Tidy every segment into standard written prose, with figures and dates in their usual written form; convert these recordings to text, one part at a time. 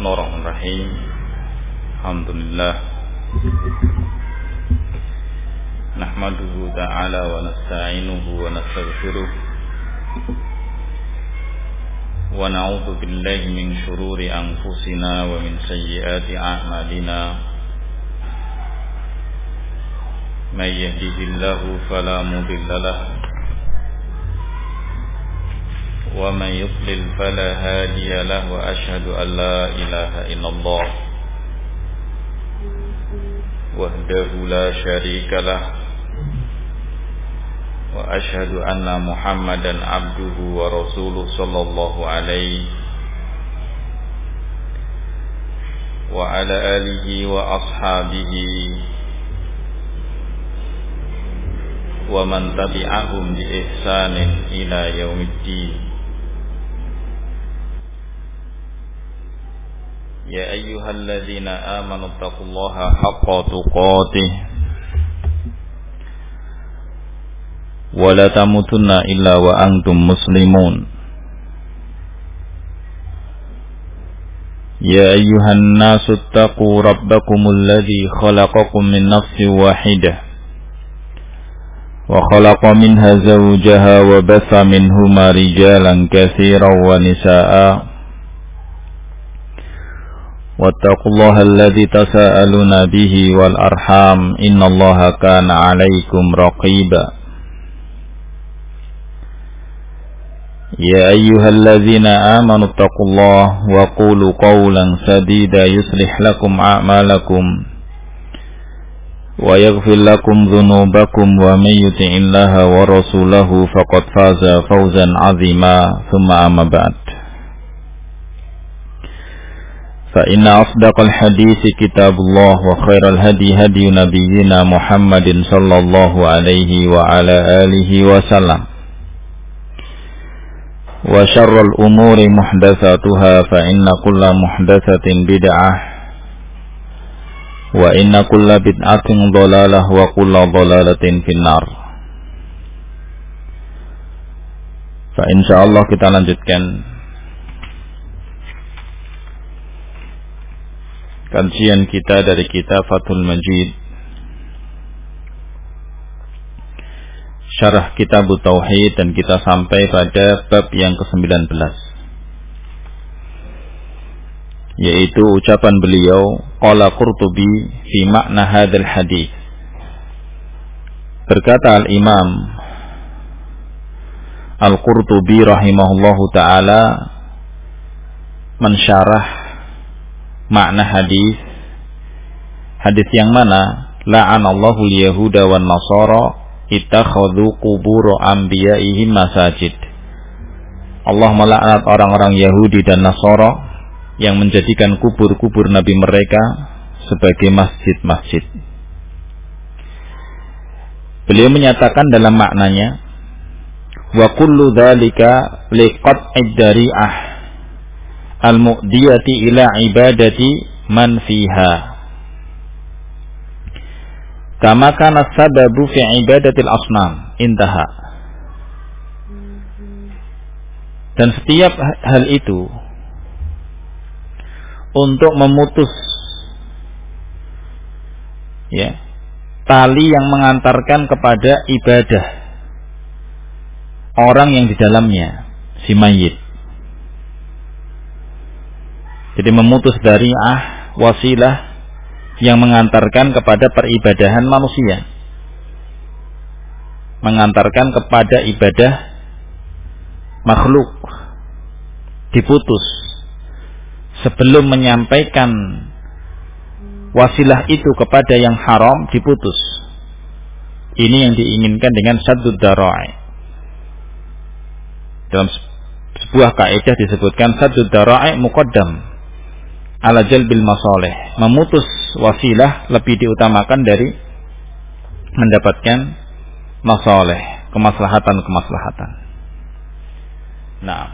Bismillahirrahmanirrahim. Alhamdulillah. Nahmaduhu ta'ala wa nasta'inuhu wa nastaghfiruh. Wa na'udzu billahi min shururi anfusina wa min sayyiati a'malina. May yahdihillahu fala mudilla lahu wa man yudlil fala hadiya lahu wa asyhadu an la ilaha illallah wahdahu la syarika lah wa asyhadu anna Muhammadan abduhu wa rasuluh sallallahu alaihi wa ala alihi wa ashabihi wa man tabi'ahum bi ihsanin ila yaumiddin. Ya ayyuhalladzina amanu taqullaha haqqa tuqatih wa la tamutunna illa wa antum muslimun. Ya ayyuhan nasu taqu rabbakumul ladzi khalaqakum min nafsin wahidah wa khalaqa minha zawjaha wa batha minhuma rijalan katsiran wa nisaa'a wattaqullaha alladzi tasaaluna bihi wal arham innallaha kana 'alaikum raqiba. Ya ayyuhalladzina amanu taqullaha wa qulu qawlan sadida yuslih lakum a'malakum wa yaghfir lakum dhunubakum wa may yuti'illaha wa rasulahu faqad faza fawzan 'azima. Thumma amma ba'd. Fa inna asdaqal hadisi kitabullah wa khairal hadi hadi nabiyyina Muhammadin sallallahu alaihi wa ala alihi wa sallam. Wa syarrul umuri muhdatsatuha fa inna kulla muhdatsatin bid'ah wa inna kulla bid'atin dhalalah wa kulla dhalalatin finnar. Fa insyaallah kita lanjutkan kajian kita dari kitab Fathul Majid Syarah Kitab Tauhid, dan kita sampai pada bab yang ke-19, yaitu ucapan beliau qala Qurtubi fi makna hadzal hadis. Berkata Al-Imam Al-Qurtubi rahimahullahu taala mensyarah makna hadis yang mana la'anallahu al-yahuda wan nasara ittakhadhu qubur anbiya'ihim masajid. Allah melaknat orang-orang Yahudi dan Nasara yang menjadikan kubur-kubur nabi mereka sebagai masjid-masjid. Beliau menyatakan dalam maknanya, wa kullu dzalika liqat'id dari'ah al-mu'diyati ila ibadati man fiha kama kana sababu fi ibadatil asnam. Intaha. Dan setiap hal itu untuk memutus tali yang mengantarkan kepada ibadah orang yang di dalamnya, si mayit. Jadi memutus dari wasilah yang mengantarkan kepada peribadahan manusia, mengantarkan kepada ibadah makhluk, diputus sebelum menyampaikan wasilah itu kepada yang haram, diputus. Ini yang diinginkan dengan saddud dzara'i. Dalam sebuah kaidah disebutkan saddud dzara'i muqaddam ala jalbil masalih. Memutus wasilah lebih diutamakan dari mendapatkan masalih, kemaslahatan. Nah,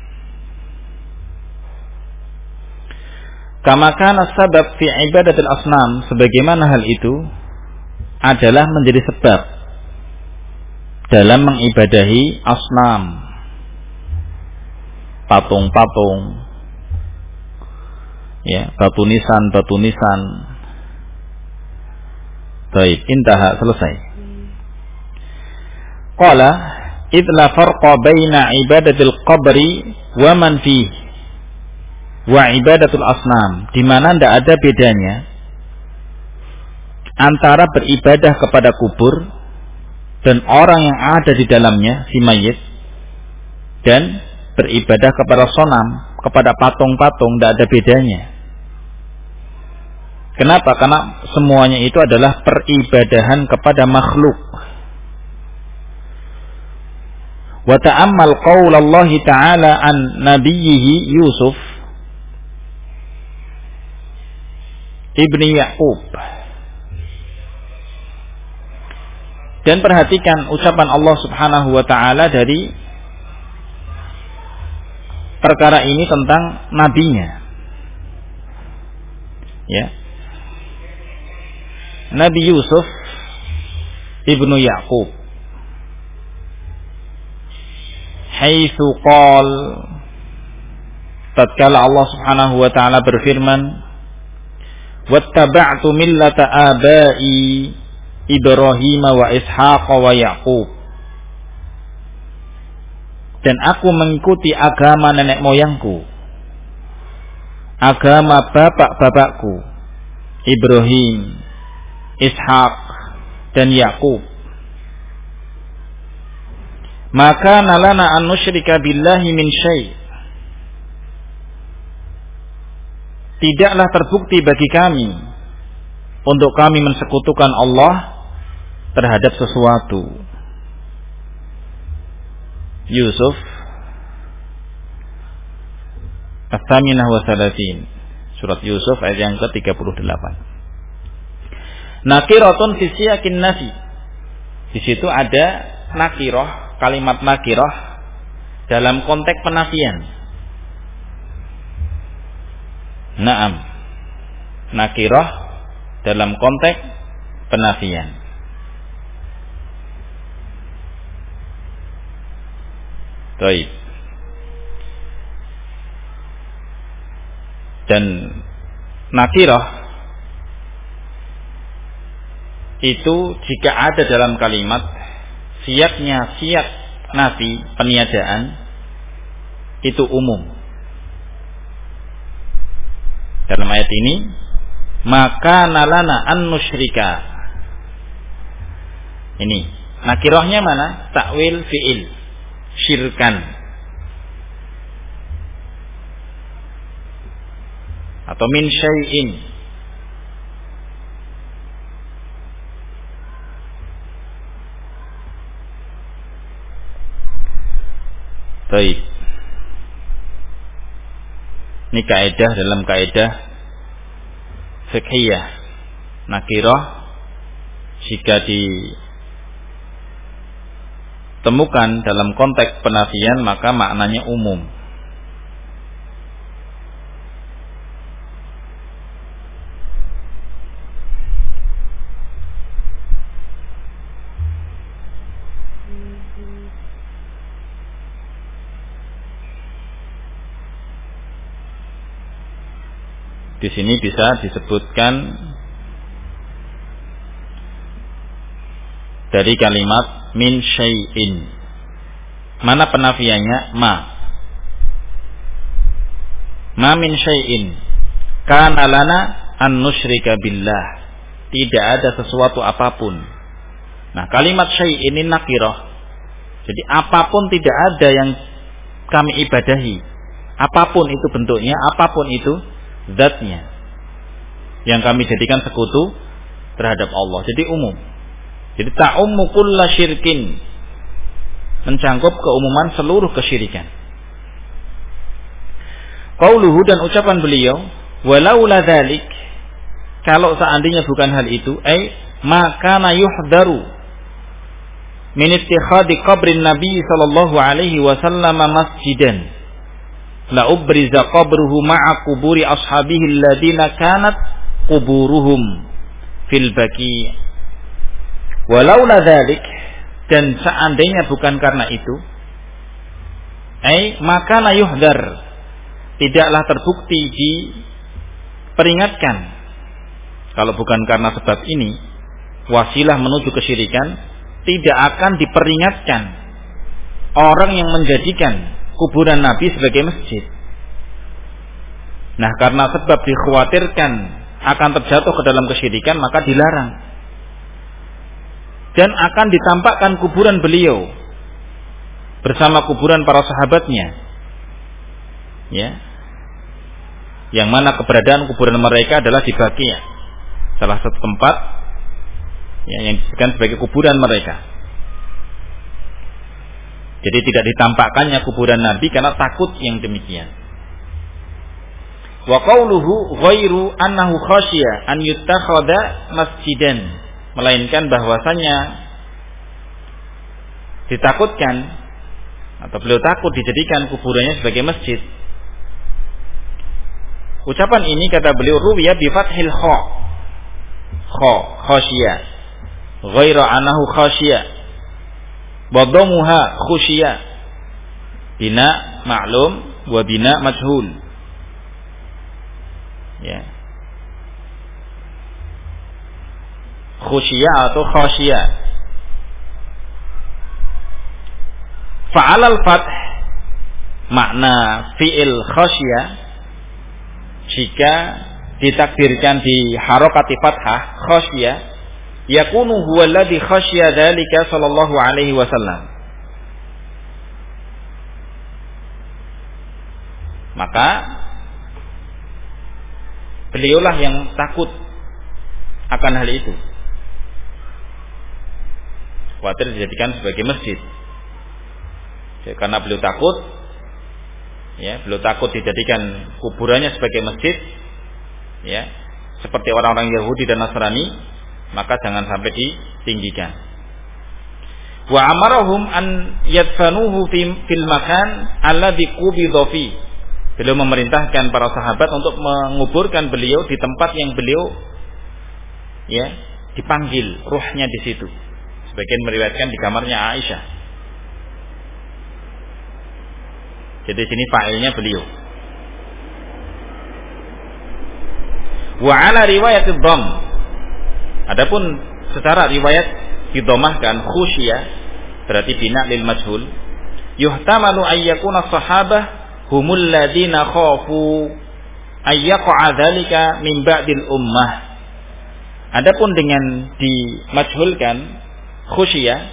kama kana sabab fi ibadatil asnam, sebagaimana hal itu adalah menjadi sebab dalam mengibadahi asnam, patung-patung, Ya, batu nisan. Baik, intaha, selesai. Qala idh la farqa baina ibadatil qabri wa man fihi wa ibadatul asnam, di mana tidak ada bedanya antara beribadah kepada kubur dan orang yang ada di dalamnya, si mayit, dan beribadah kepada sonam, kepada patung-patung, tidak ada bedanya. Kenapa? Karena semuanya itu adalah peribadahan kepada makhluk. Wa ta'ammal qaulallahi ta'ala an nabiyhi Yusuf ibni Ya'qub, dan perhatikan ucapan Allah Subhanahu wa ta'ala dari perkara ini tentang nabinya. Ya, Nabi Yusuf ibnu Ya'qub, haitsu qal, tatkala Allah Subhanahu wa ta'ala berfirman, wattaba'tu millata abai Ibrahim wa Ishaq wa Yaqub, dan aku mengikuti agama nenek moyangku, agama bapak-bapakku, Ibrahim, Ishaq dan Yaqub. Maka nalana an nusyrika billahi min syai', tidaklah terbukti bagi kami untuk kami mensekutukan Allah terhadap sesuatu. Yusuf As-Saminah wa Salatin, surat Yusuf ayat yang ke-38. Nakiratun fi siyakin nafi, di situ ada nakirah, kalimat nakirah dalam konteks penafian. Naam, nakirah dalam konteks penafian. Baik. Dan nakirah itu jika ada dalam kalimat, siaknya siak nafi, peniadaan, itu umum. Dalam ayat ini, maka nalana an nusyrika, ini nakirahnya mana? Takwil fi'il, syirkan, atau min syai'in. Baik. Ini kaidah dalam kaidah fiqhiyah. Nakirah jika ditemukan dalam konteks penafian maka maknanya umum. Di sini bisa disebutkan dari kalimat min syai'in. Mana penafiannya? Ma min syai'in kana lana an nusyrika billah. Tidak ada sesuatu apapun. Nah, kalimat syai' ini nakirah. Jadi apapun tidak ada yang kami ibadahi. Apapun itu bentuknya, apapun itu zatnya, yang kami jadikan sekutu terhadap Allah. Jadi umum. Jadi ta'ummu kulla syirkin, mencangkup keumuman seluruh kesyirikan. Qauluhu, dan ucapan beliau, walaula dzalik, kalau seandainya bukan hal itu, maka yuhdaru min ittikhadi qabrin Nabi sallallahu alaihi wasallam masjidan la ubriza qabruhu ma'a quburi ashabihi alladhina kanat quburuhum fil baqi. Walaula dzalik, dan seandainya bukan karena itu, maka la yuhdar, tidaklah terbukti peringatkan. Kalau bukan karena sebab ini, wasilah menuju kesyirikan, tidak akan diperingatkan orang yang menjadikan kuburan Nabi sebagai masjid. Nah, karena sebab dikhawatirkan akan terjatuh ke dalam kesyirikan, maka dilarang. Dan akan ditampakkan kuburan beliau bersama kuburan para sahabatnya, ya, yang mana keberadaan kuburan mereka adalah di Baqi', salah satu tempat ya, yang disebutkan sebagai kuburan mereka. Jadi tidak ditampakkannya kuburan Nabi karena takut yang demikian. Wa qauluhu ghairu annahu khasyiya an yuttakhadha masjidan, melainkan bahwasanya ditakutkan atau beliau takut dijadikan kuburannya sebagai masjid. Ucapan ini kata beliau ruwiya bi fathil kha, khasyiya, ghairu annahu khasyiya, wa dhammuha khusyiya, bina ma'lum wa bina majhul, ya, khusyiya atau khasyiya. Fa'alal fath makna fi'il khasyiya jika ditakdirkan di harokati fathah khasyiya, yakunu huwa alladhi khasyiya dzalika sallallahu alaihi wasallam. Maka beliaulah yang takut akan hal itu, khawatir dijadikan sebagai masjid. Ya, karena beliau takut, ya, beliau takut dijadikan kuburannya sebagai masjid, ya, seperti orang-orang Yahudi dan Nasrani, maka jangan sampai ditinggikan. Wa amarahum an yadfanuhu fil makan alladhi qubidha fi. Beliau memerintahkan para sahabat untuk menguburkan beliau di tempat yang beliau, ya, dipanggil ruhnya di situ. Sebagian meriwayatkan di kamarnya Aisyah. Jadi sini fa'ilnya beliau. Wa ala riwayat ad-dhamm. Adapun secara riwayat didhamahkan khusyiya, berarti bina lil majhul. Yuhtamalu ayyakuna sahabah humul ladina khafu ayyaqa dzalika min ba'dil ummah. Adapun dengan dimajhulkan khusyiya,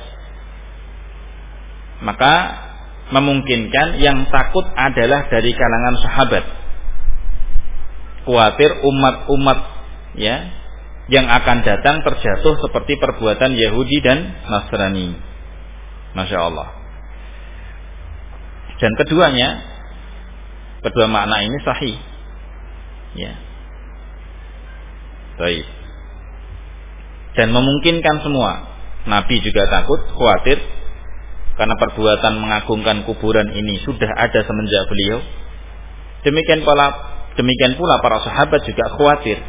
maka memungkinkan yang takut adalah dari kalangan sahabat, khawatir umat-umat, ya, yang akan datang terjatuh seperti perbuatan Yahudi dan Nasrani. Masya Allah. Dan kedua makna ini sahih, ya, baik, dan memungkinkan semua. Nabi juga takut, khawatir, karena perbuatan mengagungkan kuburan ini sudah ada semenjak beliau. Demikian pula para sahabat juga khawatir.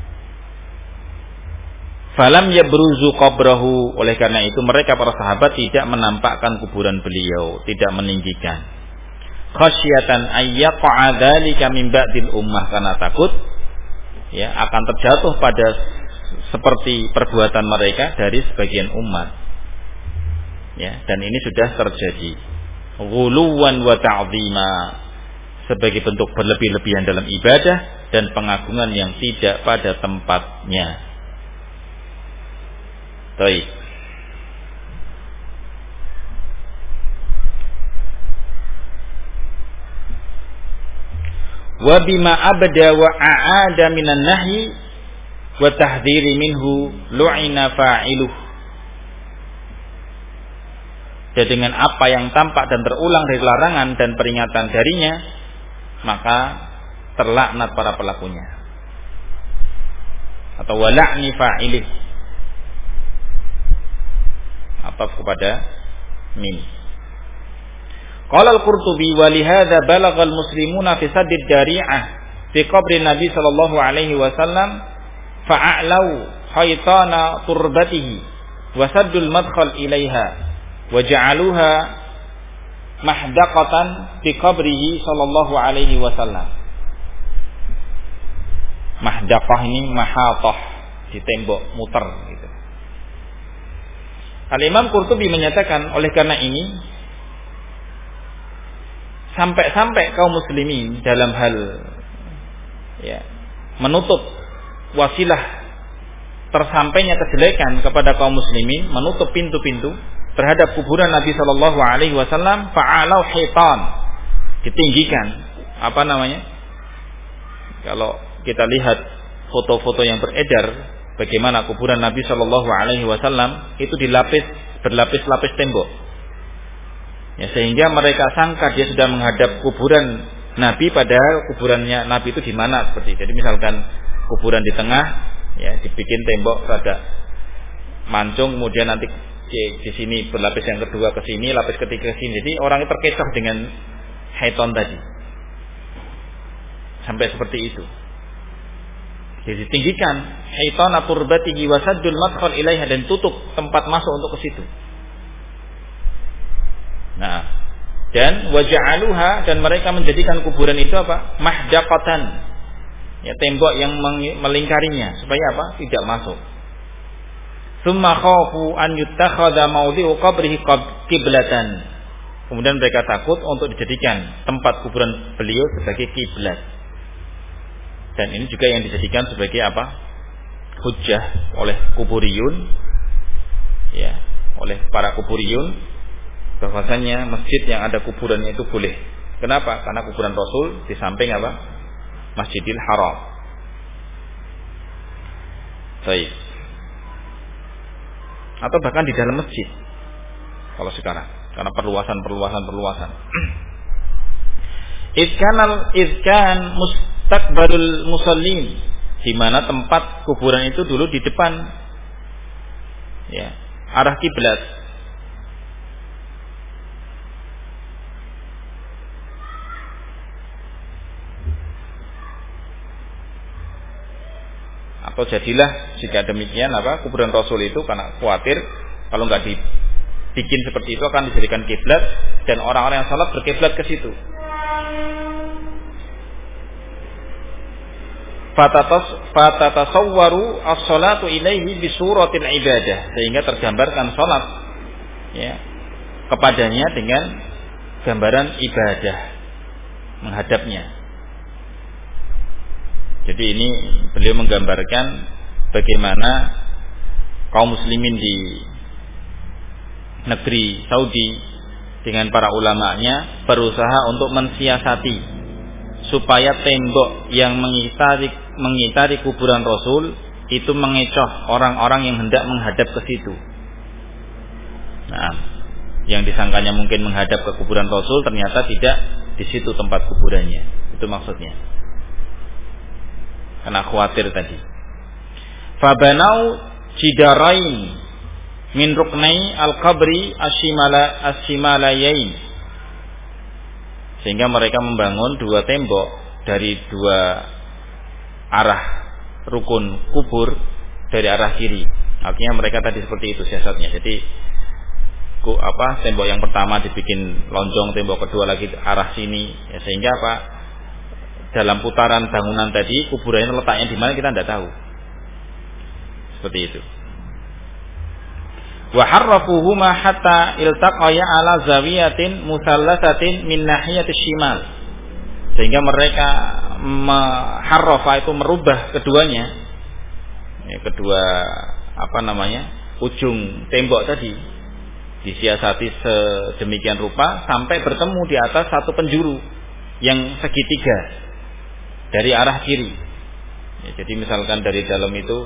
Falam yabruzu qabrahu, oleh karena itu mereka para sahabat tidak menampakkan kuburan beliau, tidak meninggikan. Khasyatan ayyaqa dzalika min ba'dil ummah, karena takut, ya, akan terjatuh pada seperti perbuatan mereka dari sebagian umat. Ya, dan ini sudah terjadi ghuluwan wa ta'zima, sebagai bentuk berlebih-lebihan dalam ibadah dan pengagungan yang tidak pada tempatnya. Baik. Wa bima abda wa a'ada minan nahyi wa tahdhiri minhu lu'ina fa'iluh. Dan dengan apa yang tampak dan terulang dari larangan dan peringatan darinya, maka terlaknat para pelakunya. Atau wala'ni fa'ilih, ataf kepada min. Qala al-Qurtubi wa lihadza balagha al-muslimuna fi saddid dari'ah fi qabri Nabi sallallahu alaihi wasallam fa'alau haytana turbatihi wa saddul madkhal ilaiha wa ja'aluha mahdaqatan fi qabrihi sallallahu alaihi wasallam. Mahdaqah ini mahatah, di tembok muter gitu. Al-Imam Qurtubi menyatakan oleh karena ini sampai kaum muslimin dalam hal menutup wasilah tersampainya kejelekan kepada kaum muslimin, menutup pintu-pintu terhadap kuburan Nabi sallallahu alaihi wasallam, fa'alau hitan, ditinggikan kalau kita lihat foto-foto yang beredar bagaimana kuburan Nabi sallallahu alaihi wasallam itu berlapis-lapis tembok. Sehingga mereka sangka dia sudah menghadap kuburan Nabi, padahal kuburannya Nabi itu di mana seperti. Jadi misalkan kuburan di tengah, dibikin tembok rada mancung, kemudian nanti di sini berlapis yang kedua ke sini, lapis ketiga ke sini. Jadi orang itu terkecoh dengan haiton tadi. Sampai seperti itu. Jadi tinggikan haiton turbatihi wa saddul madkhal ilaiha, dan tutup tempat masuk untuk ke situ. Nah, dan waja'aluha, dan mereka menjadikan kuburan itu mahdaqatan, tembok yang melingkarinya supaya tidak masuk. Tsumma khafu an yuttakhadha mawdi'u qabrihi qiblatan. Kemudian mereka takut untuk dijadikan tempat kuburan beliau sebagai kiblat. Dan ini juga yang dijadikan sebagai hujjah oleh kuburiyun, oleh para kuburiyun, bahwasanya masjid yang ada kuburannya itu boleh. Kenapa? Karena kuburan Rasul di samping Masjidil Haram. Baik. Atau bahkan di dalam masjid. Kalau sekarang, karena perluasan. Izkan mustaqbalul musallin, di mana tempat kuburan itu dulu di depan arah kiblat. Atau jadilah jika demikian kuburan Rasul itu karena khawatir kalau nggak dibikin seperti itu akan dijadikan kiblat dan orang-orang yang salat berkiblat ke situ. Fatatasawwaru as-salatu ilaihi bi suratil ibadah, sehingga tergambarkan salat kepadanya dengan gambaran ibadah menghadapnya. Jadi ini beliau menggambarkan bagaimana kaum muslimin di negeri Saudi dengan para ulamanya berusaha untuk mensiasati supaya tembok yang mengitari kuburan Rasul itu mengecoh orang-orang yang hendak menghadap ke situ. Nah, yang disangkanya mungkin menghadap ke kuburan Rasul ternyata tidak di situ tempat kuburannya. Itu maksudnya. Karena khawatir tadi. Fabanau jidarain min ruknai al-qabri asimalayain, sehingga mereka membangun dua tembok dari dua arah rukun kubur dari arah kiri. Artinya mereka tadi seperti itu siasatnya. Jadi tembok yang pertama dibikin lonjong, tembok kedua lagi arah sini, sehingga dalam putaran bangunan tadi kuburannya letaknya di mana kita tidak tahu. Seperti itu. Wa harrafuhuma hatta iltaqaya ala zawiyatin musallasatin min nahiyatis shimal. Sehingga mereka harrafa itu merubah keduanya. Kedua ujung tembok tadi disiasati sedemikian rupa sampai bertemu di atas satu penjuru yang segitiga dari arah kiri. Jadi misalkan dari dalam itu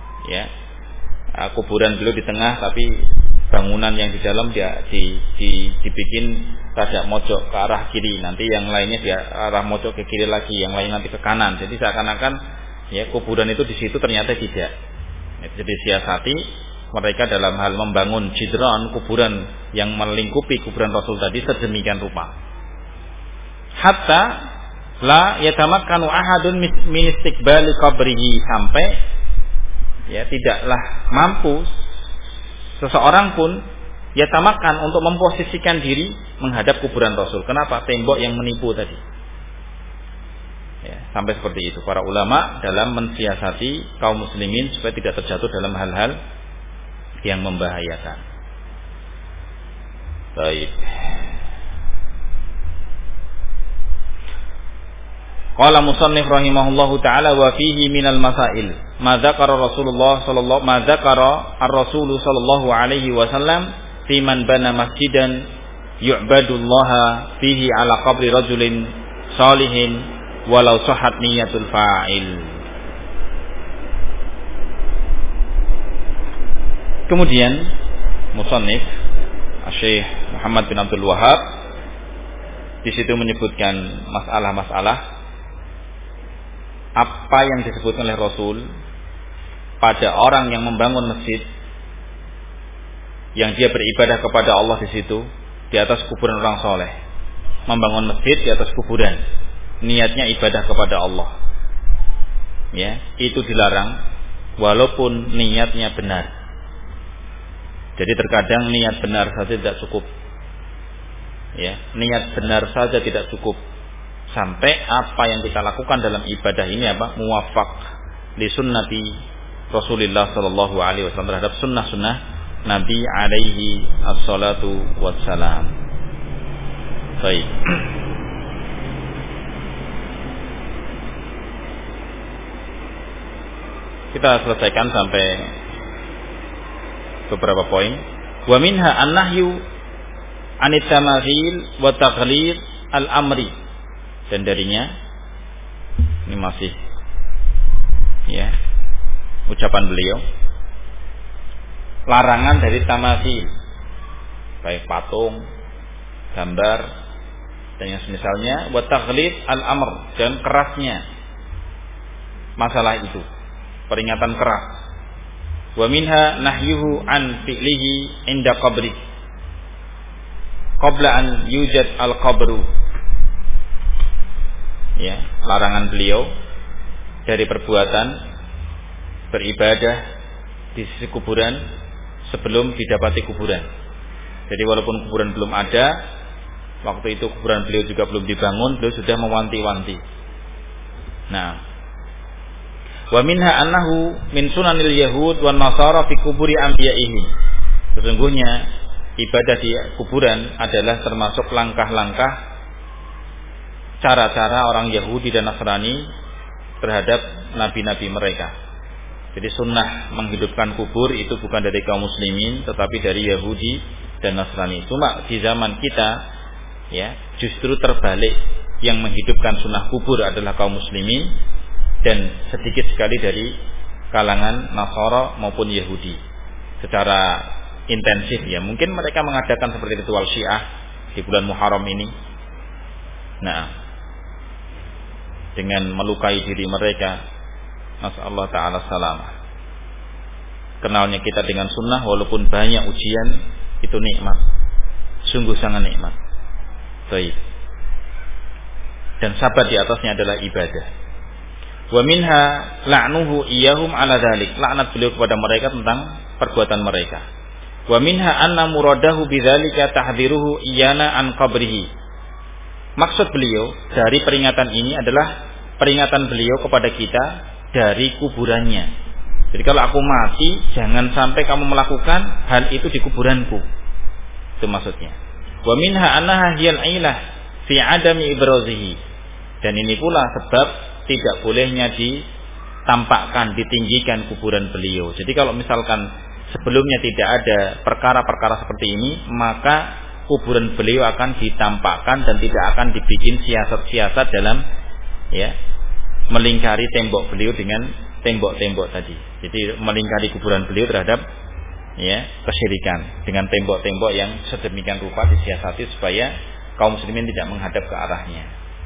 kuburan beliau di tengah, tapi bangunan yang di dalam dibikin rada mojok ke arah kiri, nanti yang lainnya di arah mojok ke kiri lagi, yang lain nanti ke kanan. Jadi seakan-akan kuburan itu di situ ternyata tidak. Jadi siasati mereka dalam hal membangun jidran kuburan yang melingkupi kuburan Rasul tadi sedemikian rupa. Hatta la yatamakkanu ahadun min istiqbali qabrihi, sampai tidaklah mampu seseorang pun yatamakkan untuk memposisikan diri menghadap kuburan Rasul. Kenapa? Tembok yang menipu tadi. Sampai seperti itu para ulama dalam mensiasati kaum muslimin supaya tidak terjatuh dalam hal-hal yang membahayakan. Baik. Qala musannif rahimahullahu taala wa fihi minal masail ma dzakara Rasulullah sallallahu ma dzakara ar-rasul sallallahu alaihi wasallam fi man bana masjidan yu'badullaha fihi ala qabri rajulin salihin walau sahhat niyatul fa'il. Kemudian musannif Syekh Muhammad bin Abdul Wahhab di situ menyebutkan masalah-masalah apa yang disebutkan oleh Rasul pada orang yang membangun masjid yang dia beribadah kepada Allah di situ di atas kuburan orang soleh, membangun masjid di atas kuburan, niatnya ibadah kepada Allah, ya itu dilarang walaupun niatnya benar. Jadi terkadang niat benar saja tidak cukup, ya niat benar saja tidak cukup. Sampai apa yang kita lakukan dalam ibadah ini muwafaq li sunnati Rasulullah sallallahu alaihi wasallam, terhadap sunnah-sunnah Nabi alaihi assalatu wassalam. Baik. Kita selesaikan sampai beberapa poin. Wa minha an-nahyu anit tamathil wa taqlid al-amri. Dan darinya ini masih ya ucapan beliau, larangan dari tamathil, baik patung, gambar dan yang semisalnya, wa taghlid al-amr, dan kerasnya masalah itu, peringatan keras. Wa minha nahyuhu an fi'lihi inda qabri qabla an yujad al-qabru. Ya, larangan beliau dari perbuatan beribadah di sisi kuburan sebelum didapati kuburan. Jadi walaupun kuburan belum ada, waktu itu kuburan beliau juga belum dibangun, beliau sudah mewanti-wanti. Nah, wa minha annahu min sunanil yahud wan nasara fi kuburi anbiya'ihim. Sesungguhnya ibadah di kuburan adalah termasuk langkah-langkah cara-cara orang Yahudi dan Nasrani terhadap nabi-nabi mereka. Jadi sunnah menghidupkan kubur itu bukan dari kaum muslimin, tetapi dari Yahudi dan Nasrani. Cuma di zaman kita, ya, justru terbalik, yang menghidupkan sunnah kubur adalah kaum muslimin dan sedikit sekali dari kalangan Nasara maupun Yahudi. Secara intensif, ya, mungkin mereka mengadakan seperti ritual Syiah di bulan Muharram ini. Nah, dengan melukai diri mereka, nasallahu ta'ala salamah. Kenalnya kita dengan sunnah walaupun banyak ujian, itu nikmat, sungguh sangat nikmat. Baik. Dan sabar di atasnya adalah ibadah. Wa minha la'nuhu iyahum ala dzalik, laknat beliau kepada mereka tentang perbuatan mereka. Wa minha anna muradahu bidzalika tahdhiruhu iyana an qabrihi. Maksud beliau dari peringatan ini adalah peringatan beliau kepada kita dari kuburannya. Jadi kalau aku mati, jangan sampai kamu melakukan hal itu di kuburanku. Itu maksudnya. Wa minha annaha hiyal ilah fi adami ibrazihi. Dan ini pula sebab tidak bolehnya ditampakkan, ditinggikan kuburan beliau. Jadi kalau misalkan sebelumnya tidak ada perkara-perkara seperti ini, maka kuburan beliau akan ditampakkan dan tidak akan dibikin siasat-siasat dalam, ya, melingkari tembok beliau dengan tembok-tembok tadi. Jadi melingkari kuburan beliau terhadap, ya, kesyirikan dengan tembok-tembok yang sedemikian rupa disiasati supaya kaum muslimin tidak menghadap ke arahnya.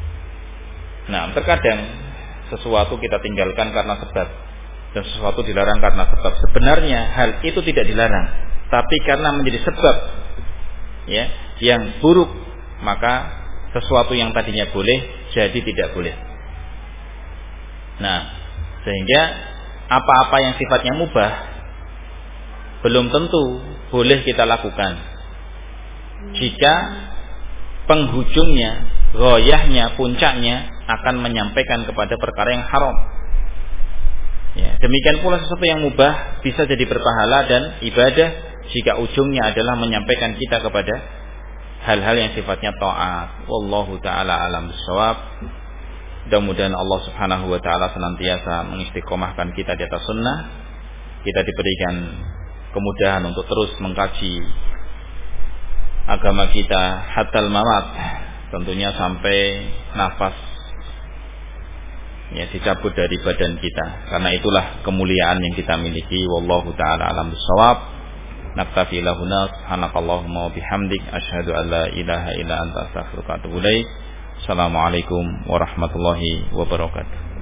Nah, terkadang sesuatu kita tinggalkan karena sebab dan sesuatu dilarang karena sebab. Sebenarnya hal itu tidak dilarang, tapi karena menjadi sebab, ya, yang buruk, maka sesuatu yang tadinya boleh jadi tidak boleh. Nah, sehingga apa-apa yang sifatnya mubah belum tentu boleh kita lakukan jika penghujungnya ghayahnya, puncaknya akan menyampaikan kepada perkara yang haram. Ya, demikian pula sesuatu yang mubah bisa jadi berpahala dan ibadah jika ujungnya adalah menyampaikan kita kepada hal-hal yang sifatnya taat. Wallahu taala alam bissawab. Mudah-mudahan Allah Subhanahu wa taala senantiasa mengistiqomahkan kita di atas sunnah. Kita diberikan kemudahan untuk terus mengkaji agama kita hatal mamat, tentunya sampai nafas ya dicabut dari badan kita. Karena itulah kemuliaan yang kita miliki. Wallahu taala alam bissawab. Naktafi lahuna subhanakallahumma wa bihamdik asyhadu an la ilaha illa anta astaghfiruka wa atubu ilaik. Assalamualaikum warahmatullahi wabarakatuh.